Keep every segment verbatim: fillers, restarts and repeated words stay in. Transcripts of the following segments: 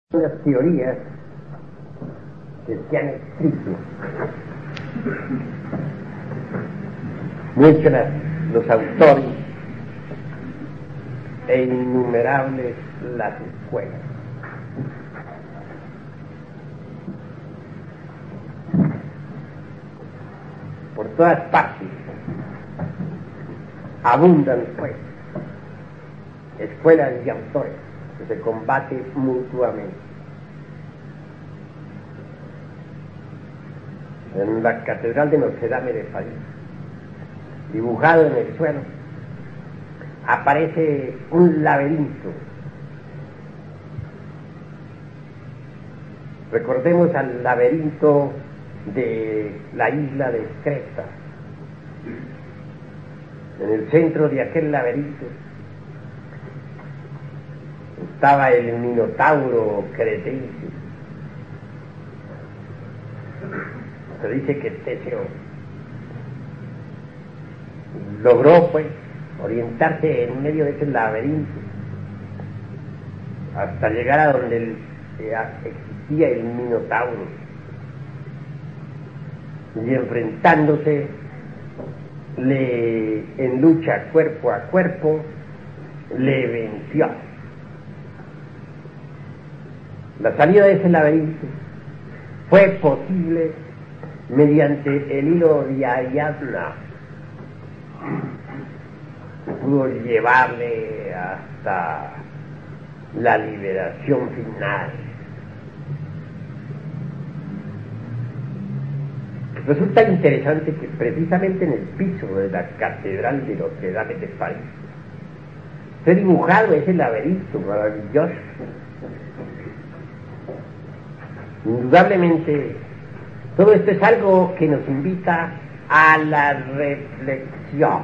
Las teorías que se han escrito muestran los autores e innumerables las escuelas. Por todas partes abundan pues escuelas y autores que se combaten mutuamente. En la Catedral de Notre Dame de París, dibujado en el suelo, aparece un laberinto. Recordemos al laberinto de la isla de Creta. En el centro de aquel laberinto estaba el Minotauro cretense. Se dice que Teseo logró pues orientarse en medio de ese laberinto hasta llegar a donde el, eh, existía el Minotauro, y enfrentándose le, en lucha cuerpo a cuerpo, le venció. La salida de ese laberinto fue posible mediante el hilo de Ariadna, que pudo llevarle hasta la liberación final. Resulta interesante que precisamente en el piso de la Catedral de Notre Dame de París se ha dibujado ese laberinto maravilloso. Indudablemente, todo esto es algo que nos invita a la reflexión.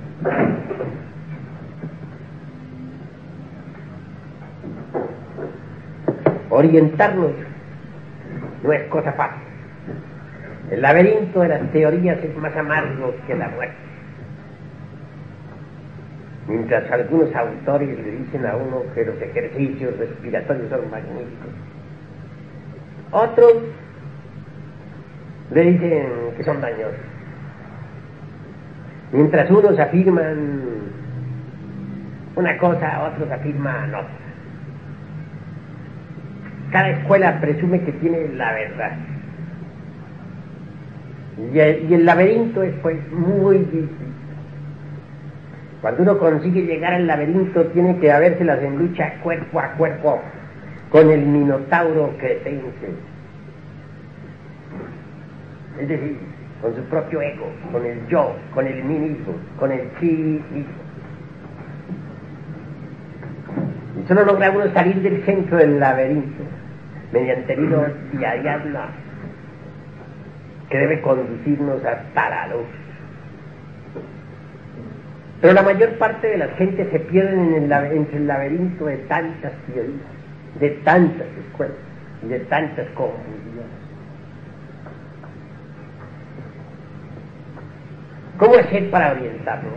Orientarnos no es cosa fácil. El laberinto de las teorías es más amargo que la muerte. Mientras algunos autores le dicen a uno que los ejercicios respiratorios son magníficos, otros le dicen que son dañosos. Mientras unos afirman una cosa, otros afirman otra. Cada escuela presume que tiene la verdad. Y el, y el laberinto es pues muy difícil. Cuando uno consigue llegar al laberinto, tiene que habérselas en lucha cuerpo a cuerpo con el Minotauro cretense. Es decir, con su propio ego, con el yo, con el mí mismo, con el sí mismo. Y solo logra uno salir del centro del laberinto mediante el hilo de Ariadna, que debe conducirnos hasta la luz. Pero la mayor parte de las gentes se pierden en el, entre el laberinto de tantas teorías, de tantas escuelas y de tantas confusiones. ¿Cómo hacer para orientarnos?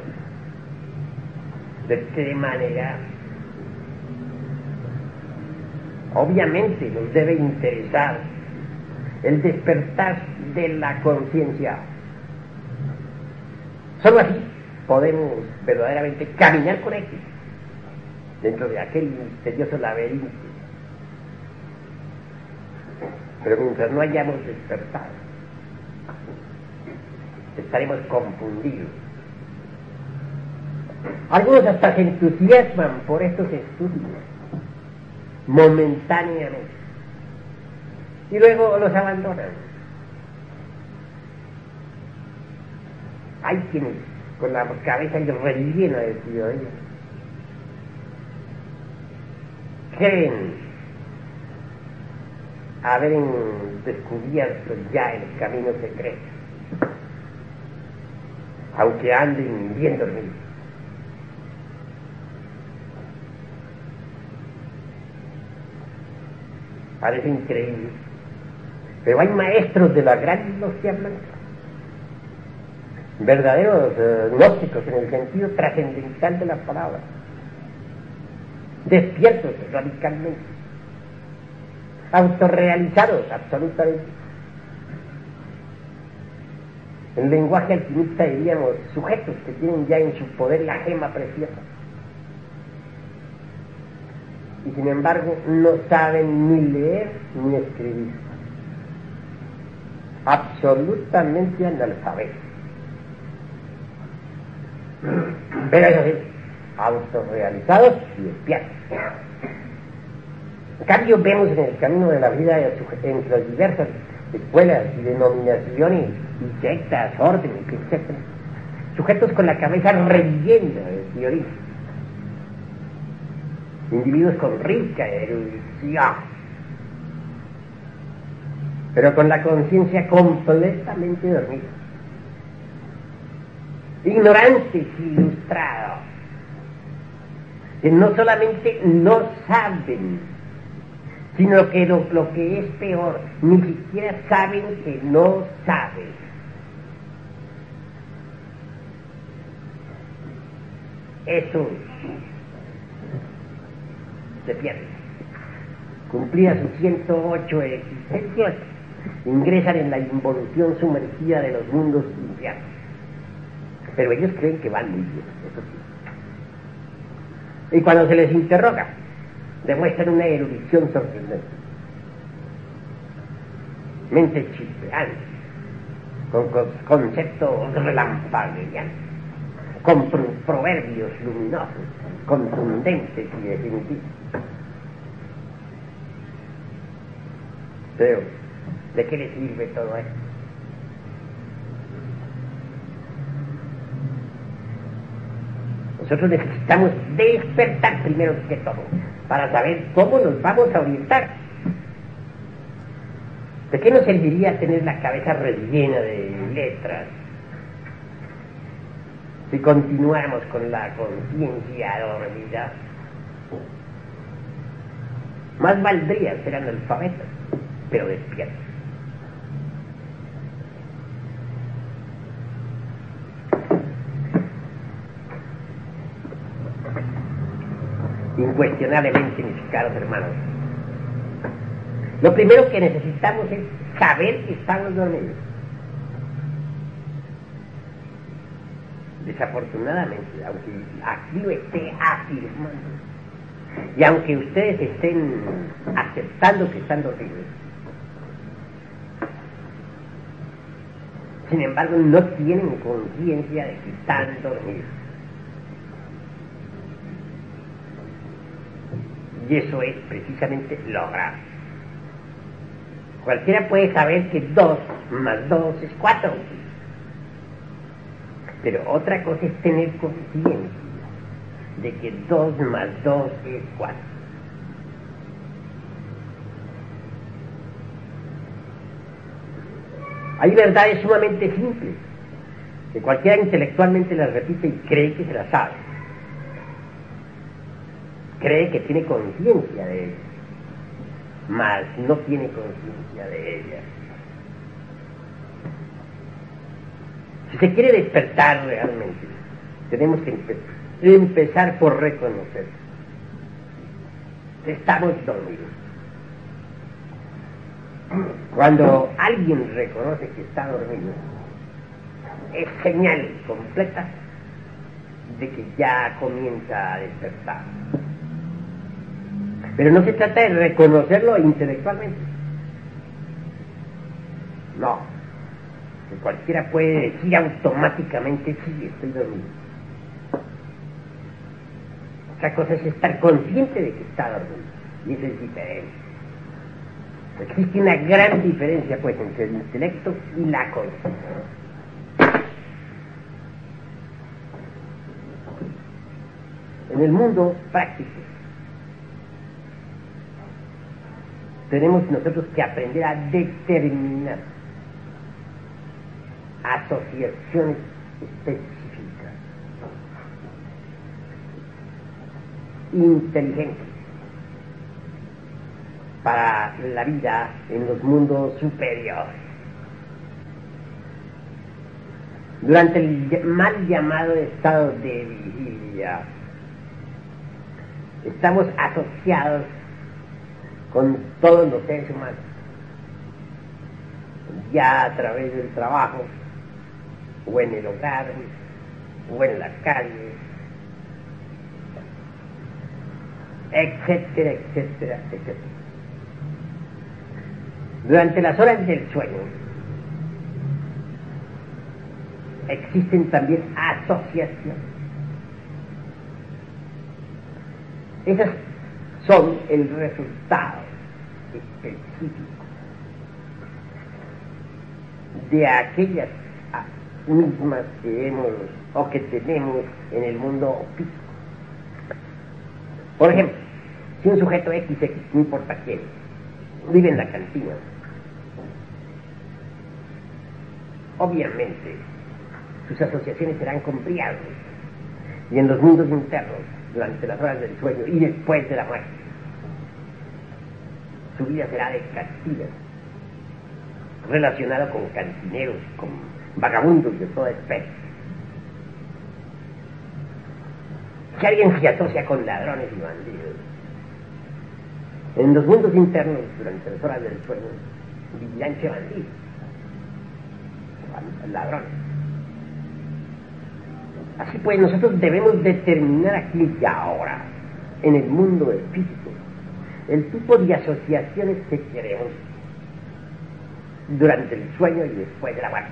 ¿De qué manera? Obviamente nos debe interesar el despertar de la conciencia. Solo así podemos verdaderamente caminar con éxito dentro de aquel misterioso laberinto. Pero mientras no hayamos despertado, estaremos confundidos. Algunos hasta se entusiasman por estos estudios momentáneamente y luego los abandonan. Hay quienes con la cabeza rellena de teoría creen haber descubierto ya el camino secreto, aunque anden bien dormidos. Parece increíble, pero hay maestros de la gran logia blanca, verdaderos eh, gnósticos en el sentido trascendental de la palabra, despiertos radicalmente, autorrealizados, absolutamente. En lenguaje alquimista diríamos sujetos que tienen ya en su poder la gema preciosa. Y sin embargo no saben ni leer ni escribir. Absolutamente analfabetos. Pero eso sí, autorrealizados y despiertos. En cambio vemos en el camino de la vida entre las diversas escuelas y denominaciones y sectas, órdenes, etcétera, sujetos con la cabeza rellena de teoría, individuos con rica erudición, pero con la conciencia completamente dormida, ignorantes y ilustrados, que no solamente no saben, sino que lo, lo que es peor, ni siquiera saben que no saben. Eso se pierde. Cumplida sus ciento ocho existencias, ingresan en la involución sumergida de los mundos infiernos. Pero ellos creen que van muy bien, eso sí. Y cuando se les interroga, demuestran una erudición sorprendente. Mente chispeante, con, con conceptos relampagueantes, con pro, proverbios luminosos, contundentes y definitivos. Pero, ¿de qué le sirve todo esto? Nosotros necesitamos despertar primero que todo, para saber cómo nos vamos a orientar. ¿De qué nos serviría tener la cabeza rellena de letras si continuamos con la conciencia dormida? Más valdría ser analfabetos, pero despiertos. Incuestionablemente, mis caros hermanos, lo primero que necesitamos es saber que estamos dormidos. Desafortunadamente, aunque aquí lo esté afirmando, y aunque ustedes estén aceptando que están dormidos, sin embargo no tienen conciencia de que están dormidos. Y eso es precisamente lo grave. Cualquiera puede saber que dos más dos es cuatro. Pero otra cosa es tener conciencia de que dos más dos es cuatro. Hay verdades sumamente simples, que cualquiera intelectualmente las repite y cree que se las sabe. Cree que tiene conciencia de ellas, mas no tiene conciencia de ellas. Si se quiere despertar realmente, tenemos que empe- empezar por reconocer que estamos dormidos. Cuando alguien reconoce que está dormido, es señal completa de que ya comienza a despertar. Pero no se trata de reconocerlo intelectualmente. No. Que cualquiera puede decir automáticamente, sí, estoy dormido. Otra cosa es estar consciente de que está dormido. Y eso es diferente. Existe una gran diferencia, pues, entre el intelecto y la conciencia. En el mundo práctico, tenemos nosotros que aprender a determinar asociaciones específicas, inteligentes, para la vida en los mundos superiores. Durante el mal llamado estado de vigilia, estamos asociados con todos los seres humanos, ya a través del trabajo, o en el hogar, o en la calle, etcétera, etcétera, etcétera. Durante las horas del sueño existen también asociaciones. Esas son el resultado específico de aquellas mismas que hemos o que tenemos en el mundo físico. Por ejemplo, si un sujeto X, X, no importa quién, vive en la cantina, obviamente sus asociaciones serán con briagos, y en los mundos internos, durante las horas del sueño y después de la muerte, su vida será de castigo, relacionado con cantineros, con vagabundos de toda especie. Si alguien se asocia con ladrones y bandidos, en los mundos internos, durante las horas del sueño, vivirán que bandidos, ladrones. Así pues, nosotros debemos determinar aquí y ahora, en el mundo del físico, el tipo de asociaciones que queremos durante el sueño y después de la muerte.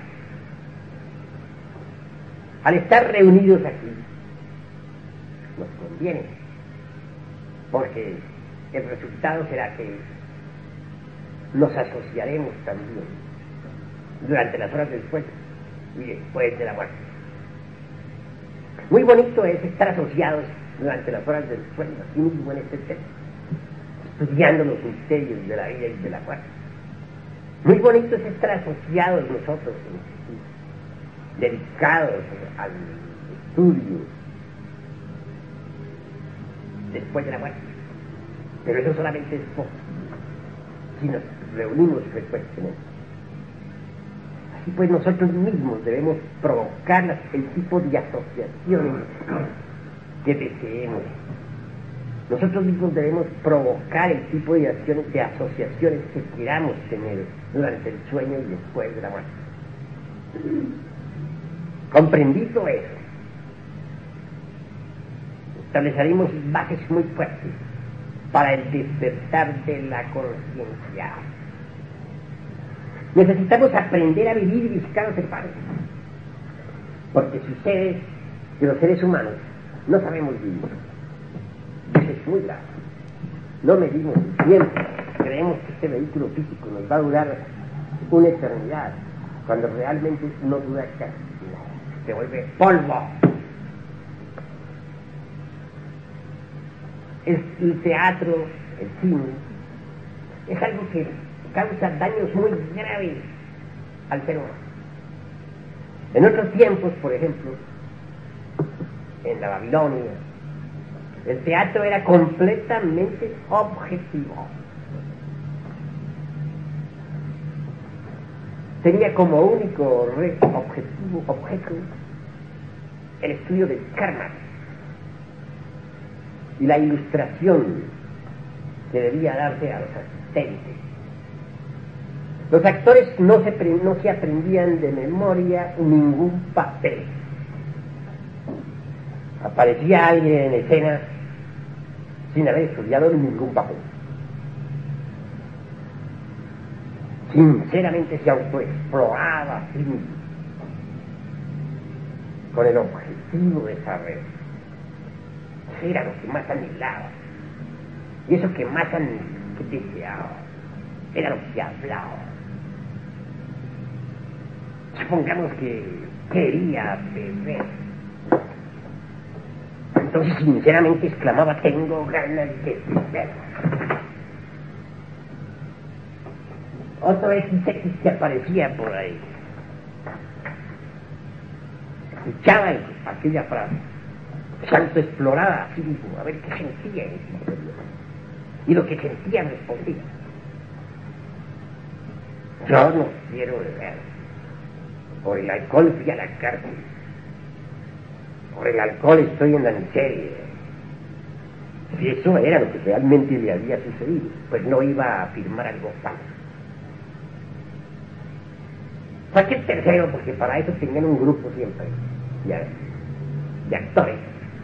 Al estar reunidos aquí, nos conviene, porque el resultado será que nos asociaremos también durante las horas del sueño y después de la muerte. Muy bonito es estar asociados durante las horas del sueño, así mismo en este texto, estudiando los misterios de la vida y de la muerte. Muy bonito es estar asociados nosotros, dedicados al estudio después de la muerte. Pero eso solamente es poco, si nos reunimos frecuentemente. Así pues, nosotros mismos debemos provocar el tipo de asociaciones que deseemos. Nosotros mismos debemos provocar el tipo de, acciones, de asociaciones que queramos tener durante el sueño y después de la muerte. Comprendido eso, estableceremos bases muy fuertes para el despertar de la conciencia. Necesitamos aprender a vivir y visitar los hermanos, porque sucede que los seres humanos no sabemos vivir. Eso es muy grave. No medimos el tiempo, creemos que este vehículo físico nos va a durar una eternidad, cuando realmente no dura casi nada, se vuelve polvo. El, el teatro, el cine, es algo que causa daños muy graves al ser humano. En otros tiempos, por ejemplo, en la Babilonia, el teatro era completamente objetivo. Tenía como único re- objetivo, objeto el estudio del karma y la ilustración que debía darse a los asistentes. Los actores no se, pre- no se aprendían de memoria ningún papel. Aparecía alguien en escena sin haber estudiado ningún papel. Sinceramente se autoexploraba a sí mismo, con el objetivo de saber qué era lo que más anhelaba, y eso que más an- que deseaba era lo que hablaba. Supongamos que quería beber, entonces sinceramente exclamaba: tengo ganas de beber. Otro X X que aparecía por ahí, escuchaba aquella frase, se autoexploraba a sí mismo, a ver qué sentía en ese interior, y lo que sentía respondía: yo no quiero beber, por el alcohol fui a la cárcel, por el alcohol estoy en la miseria, si eso era lo que realmente le había sucedido, pues no iba a afirmar algo falso. Cualquier tercero, porque para eso tenían un grupo siempre, ya, de actores,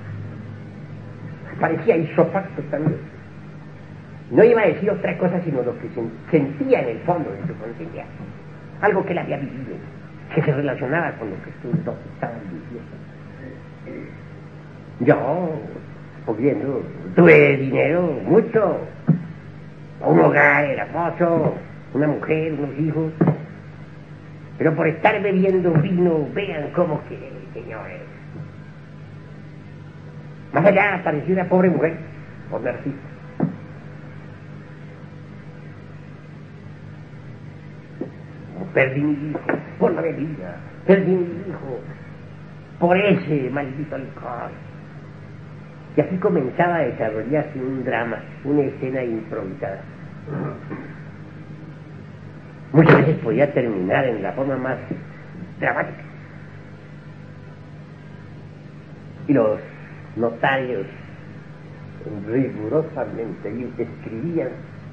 parecía isofacto también. No iba a decir otra cosa sino lo que sentía en el fondo de su conciencia, algo que él había vivido, que se relacionaba con lo que estos dos estaban diciendo. Yo, pudiendo, tuve dinero, mucho, un hogar hermoso, una mujer, unos hijos, pero por estar bebiendo vino, vean cómo que, señores. Más allá apareció una pobre mujer, pobre artista. Perdí mi hijo por la bebida, perdí mi hijo por ese maldito alcohol. Y así comenzaba a desarrollarse un drama, una escena improvisada. Muchas veces podía terminar en la forma más dramática. Y los notarios rigurosamente escribían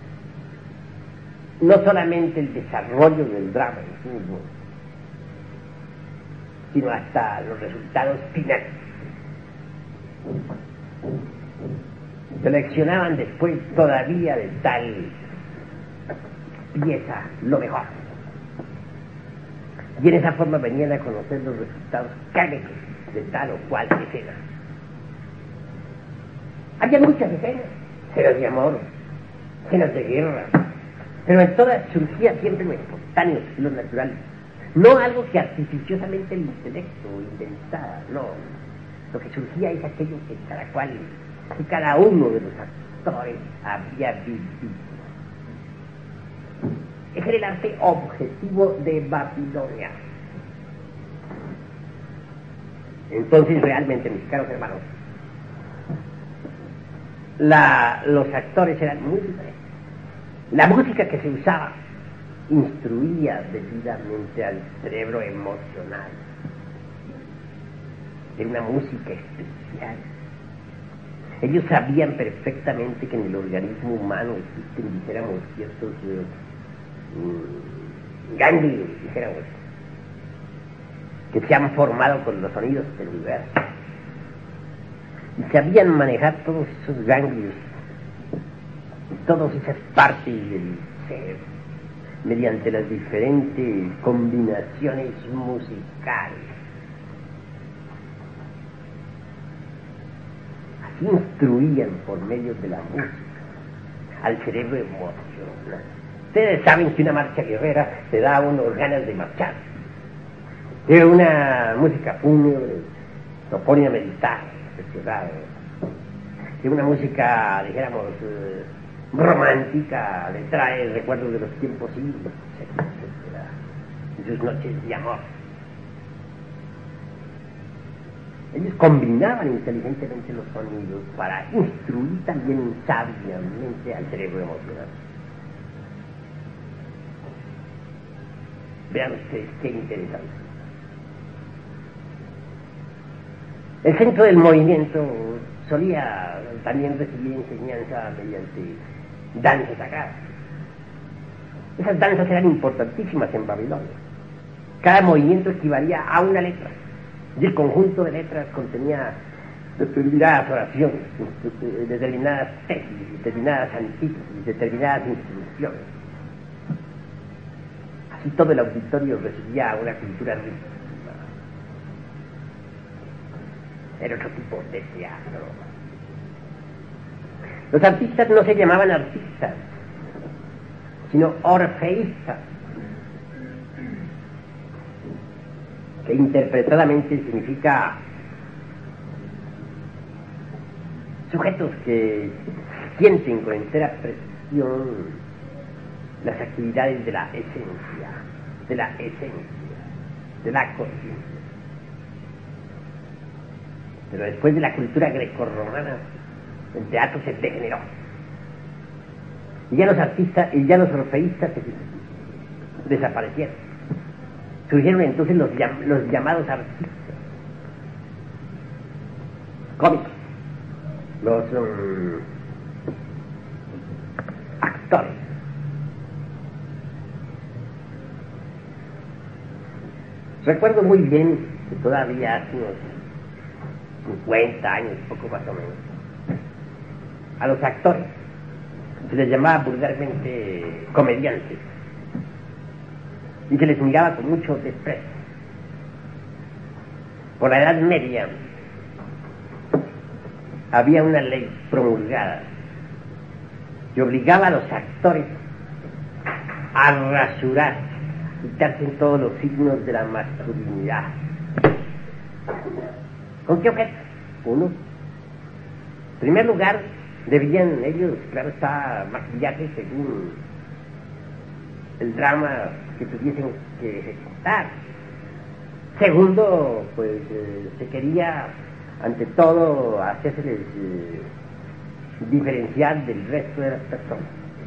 no solamente el desarrollo del drama en sí mismo, sino hasta los resultados finales. Seleccionaban después todavía de tal pieza lo mejor. Y en esa forma venían a conocer los resultados cárnicos de tal o cual escena. Había muchas escenas, escenas de amor, escenas de guerra, pero en todas surgía siempre lo espontáneo, lo natural. No algo que artificiosamente el intelecto inventara, no. Lo que surgía es aquello que cada cual, que cada uno de los actores había vivido. Ese era el arte objetivo de Babilonia. Entonces, realmente, mis caros hermanos, la, los actores eran muy diferentes. La música que se usaba instruía debidamente al cerebro emocional. Era una música especial. Ellos sabían perfectamente que en el organismo humano existen, dijéramos, ciertos eh, ganglios, dijéramos, que se han formado con los sonidos del universo. Y sabían manejar todos esos ganglios, todas esas partes del cerebro, mediante las diferentes combinaciones musicales. Así instruían por medio de la música al cerebro emocional. Ustedes saben que una marcha guerrera te da a unos ganas de marchar. Que una música fúnebre lo pone a meditar, reflexionar. Que una música, dijéramos, eh, romántica le trae recuerdos de los tiempos siglos, etcétera, etcétera, de sus noches de amor. Ellos combinaban inteligentemente los sonidos para instruir también sabiamente al cerebro emocional. Vean ustedes qué interesante. El centro del movimiento solía también recibir enseñanza mediante danzas sagradas. Esas danzas eran importantísimas en Babilonia. Cada movimiento equivalía a una letra, y el conjunto de letras contenía determinadas oraciones, determinadas tesis, determinadas antítesis, determinadas instrucciones. Así todo el auditorio recibía una cultura rica. Era otro tipo de teatro. Los artistas no se llamaban artistas, sino orfeístas, que interpretadamente significa sujetos que sienten con entera precisión las actividades de la esencia, de la esencia, de la conciencia. Pero después de la cultura grecorromana, el teatro se degeneró. Y ya los artistas, y ya los orfeístas se desaparecieron. Surgieron entonces los, llam los llamados artistas cómicos, los um, actores. Recuerdo muy bien que todavía hace unos cincuenta años, poco más o menos, a los actores se les llamaba vulgarmente comediantes y se les miraba con mucho desprecio. Por la Edad Media había una ley promulgada que obligaba a los actores a rasurar, quitarse todos los signos de la masculinidad. ¿Con qué objeto? Uno, en primer lugar, debían ellos, claro está, maquillarse según el drama que tuviesen que ejecutar. Segundo, pues eh, se quería, ante todo, hacérseles eh, diferenciar del resto de las personas.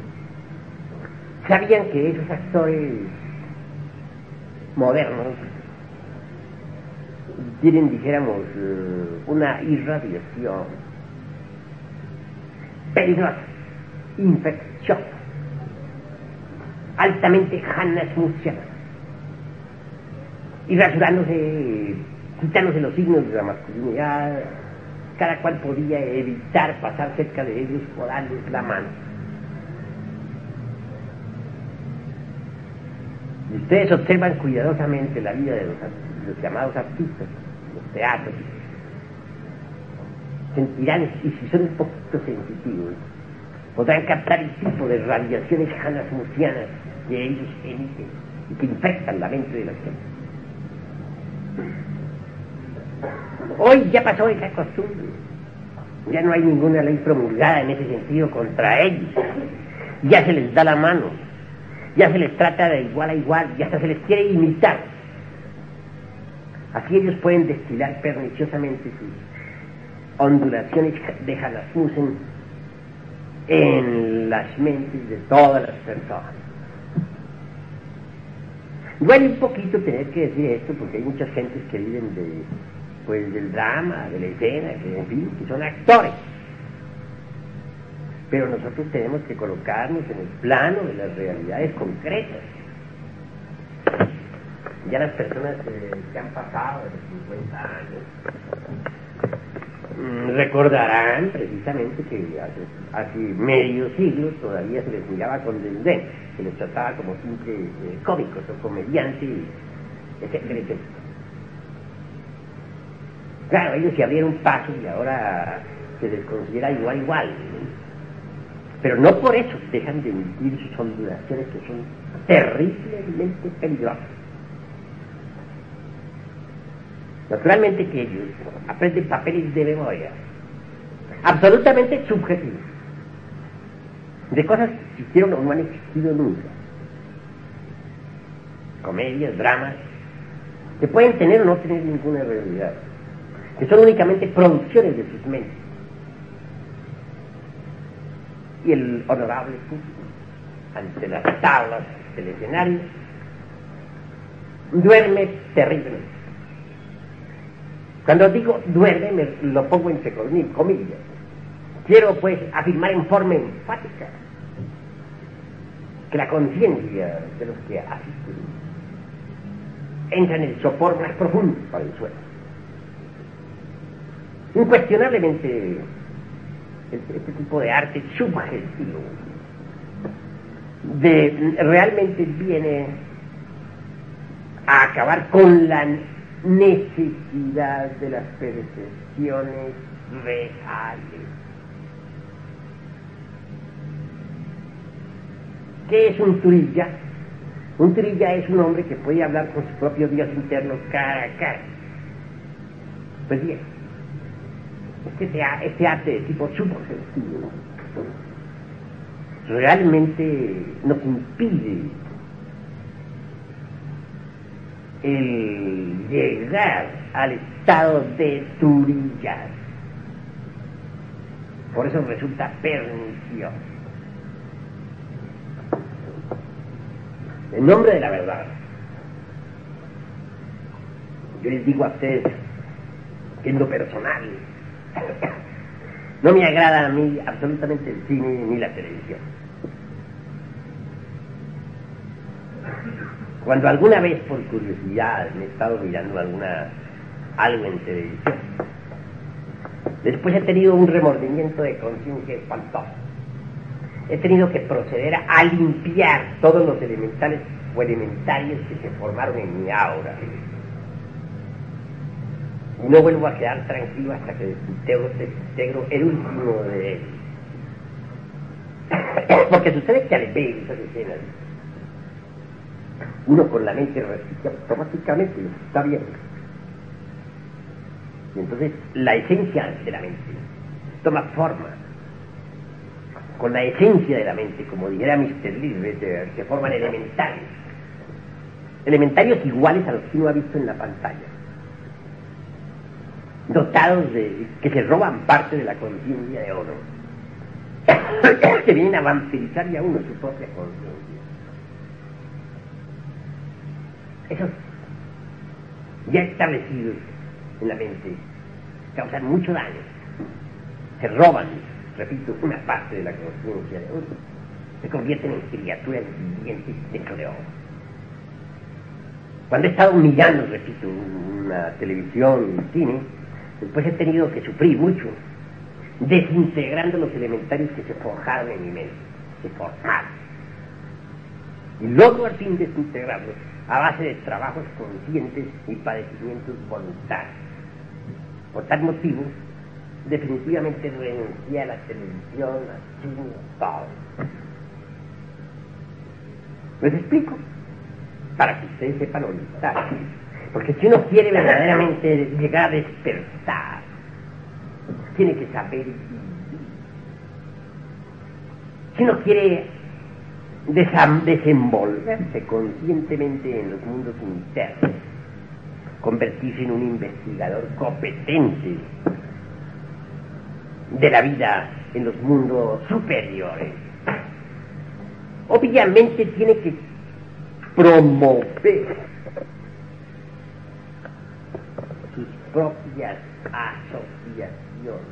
Sabían que esos actores modernos tienen, dijéramos, eh, una irradiación peligrosa, infecciosa, altamente hanasmusiana, y rasurándose, quitándose los signos de la masculinidad, cada cual podía evitar pasar cerca de ellos por darles la mano. Y ustedes observan cuidadosamente la vida de los, los llamados artistas, los teatros, sentirán, y si son un poquito sensitivos, podrán captar el tipo de radiaciones hanasmusianas que ellos emiten y que infectan la mente de la gente. Hoy ya pasó esa costumbre, ya no hay ninguna ley promulgada en ese sentido contra ellos, ya se les da la mano, ya se les trata de igual a igual, y hasta se les quiere imitar. Así ellos pueden destilar perniciosamente sus ondulaciones de Hanasmusen en las mentes de todas las personas. Duele un poquito tener que decir esto, porque hay muchas gentes que viven de, pues, del drama, de la escena, que en fin, que son actores. Pero nosotros tenemos que colocarnos en el plano de las realidades concretas. Ya las personas eh, que han pasado de los cincuenta años mmm, recordarán precisamente que hace, hace medio siglo todavía se les miraba con desdén, se les trataba como simples eh, cómicos o comediantes, etcétera, etcétera. Claro, ellos se abrieron paso y ahora se les considera igual igual, ¿no? Pero no por eso dejan de emitir sus ondulaciones, que son terriblemente peligrosas. Naturalmente que ellos aprenden papeles de memoria absolutamente subjetivos, de cosas que existieron o no han existido nunca. Comedias, dramas, que pueden tener o no tener ninguna realidad, que son únicamente producciones de sus mentes. Y el honorable público, ante las tablas del escenario, duerme terriblemente. Cuando digo duerme, me lo pongo entre comillas. Quiero, pues, afirmar en forma enfática que la conciencia de los que asisten entra en el sopor más profundo para el suelo. Incuestionablemente, este tipo de arte subjetivo de, realmente viene a acabar con la necesidad de las percepciones reales. ¿Qué es un turilla? Un turilla es un hombre que puede hablar con su propio Dios interno cara a cara. Pues bien, este, este arte de tipo subjetivo realmente nos impide el llegar al estado de turillas. Por eso resulta pernicioso. En nombre de la verdad, yo les digo a ustedes que en lo personal No me agrada a mí absolutamente el cine ni la televisión. Cuando alguna vez por curiosidad me he estado mirando alguna algo en televisión, después he tenido un remordimiento de conciencia espantoso. He tenido que proceder a limpiar todos los elementales o elementarios que se formaron en mi aura. Y no vuelvo a quedar tranquilo hasta que desintegro, desintegro el último de ellos. Porque sucede que al ver esas escenas, uno con la mente repite automáticamente lo que está viendo. Y entonces la esencia de la mente toma forma. Con la esencia de la mente, como dijera mister Lee, se forman elementarios. Elementarios iguales a los que uno ha visto en la pantalla. Dotados de, que se roban parte de la conciencia de uno. Que vienen a vampirizar a uno su propia conciencia. Esos ya establecidos en la mente causan mucho daño. Se roban, repito, una parte de la conciencia de uno. Se convierten en criaturas vivientes dentro de uno. Cuando he estado mirando, repito, una televisión, un cine, después he tenido que sufrir mucho, desintegrando los elementarios que se forjaron en mi mente. Se forjaron. Y logro al fin desintegrarlos a base de trabajos conscientes y padecimientos voluntarios. Por tal motivo, definitivamente renuncié a la televisión, al cine, a todo. ¿Les explico? Para que ustedes sepan orientar. Porque si uno quiere verdaderamente llegar a despertar, tiene que saber vivir. Si uno quiere desenvolverse conscientemente en los mundos internos, convertirse en un investigador competente de la vida en los mundos superiores, obviamente tiene que promover sus propias asociaciones.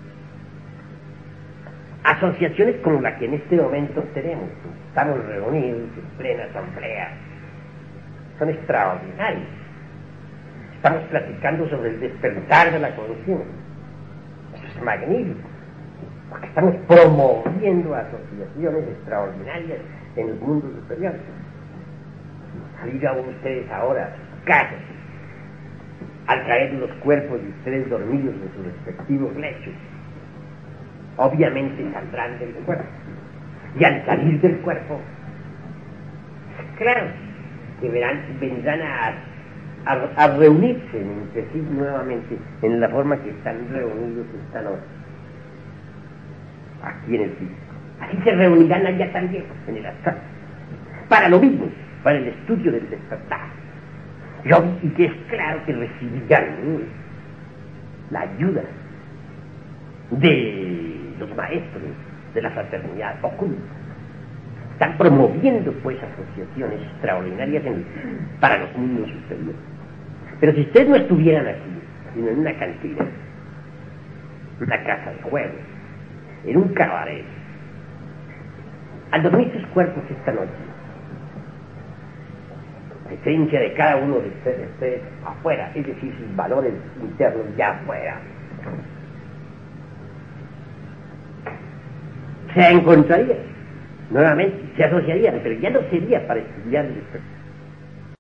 Asociaciones como la que en este momento tenemos. Estamos reunidos en plena asamblea. Son extraordinarios. Estamos platicando sobre el despertar de la conciencia. Eso es magnífico. Porque estamos promoviendo asociaciones extraordinarias en los mundos superiores. Digan ustedes ahora a sus casas, al caer los cuerpos de ustedes dormidos en sus respectivos lechos, obviamente saldrán del cuerpo. Y al salir del cuerpo, claro, que verán, vendrán a, a, a reunirse entre sí nuevamente en la forma que están reunidos esta noche, aquí en el físico. Así se reunirán allá también, en el astral, para lo mismo, para el estudio del despertar. Y que es claro que recibirán la ayuda de los maestros de la fraternidad oculta. Están promoviendo pues asociaciones extraordinarias en, para los mundos superiores. Pero si ustedes no estuvieran aquí, sino en una cantina, una casa de juegos, en un cabaret, al dormir sus cuerpos esta noche, la esencia de cada uno de ustedes esté afuera, es decir, sus valores internos ya afuera, se encontrarían nuevamente, se asociarían, pero ya no sería para estudiar el despertar.